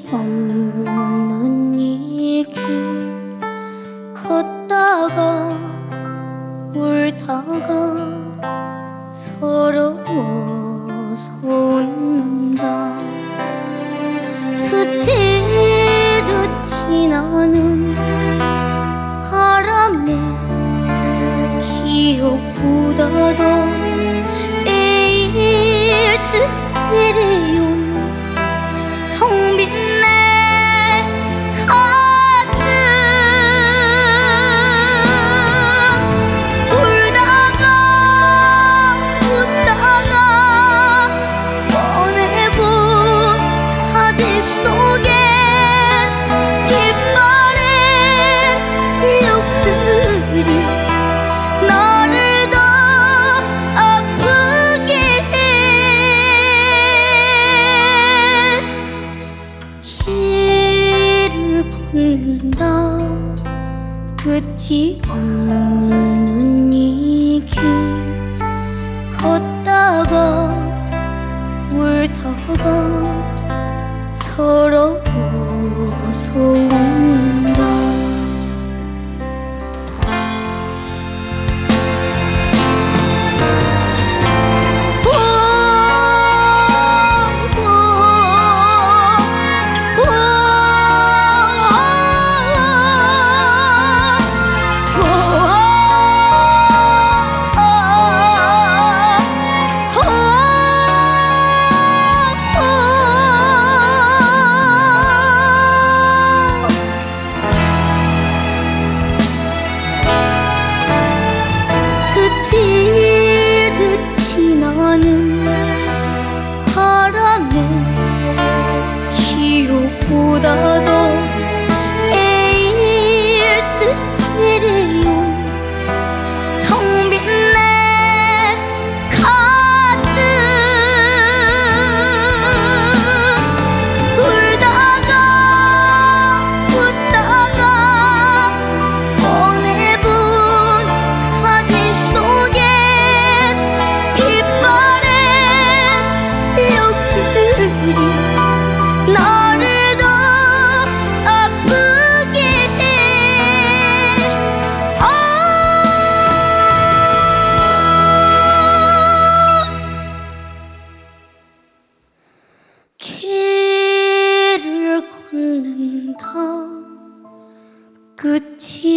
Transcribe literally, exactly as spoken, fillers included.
없는 이 길 걷다가 울다가 서러워서 웃는다. 스치듯 지나는 바람에 기억보다도 매일 뜻이래요. 텅 빈 내 가슴 울다가 웃다가 꺼내본 사진 속엔 빛바랜 기억들이 나를 더 아프게 해. 길을 걷는다. 끝이 없는 이 길 걷다가 울다가 서러워서 웃는다. 스치듯 지나는 바람에 기억보다도 매일 뜻이래요. 텅 빈 내 가슴 울다가 웃다가 꺼내본 사진 속엔 빛바랜 기억들이 나를 더 아프게 해. 아 길을 걷는다. 끝이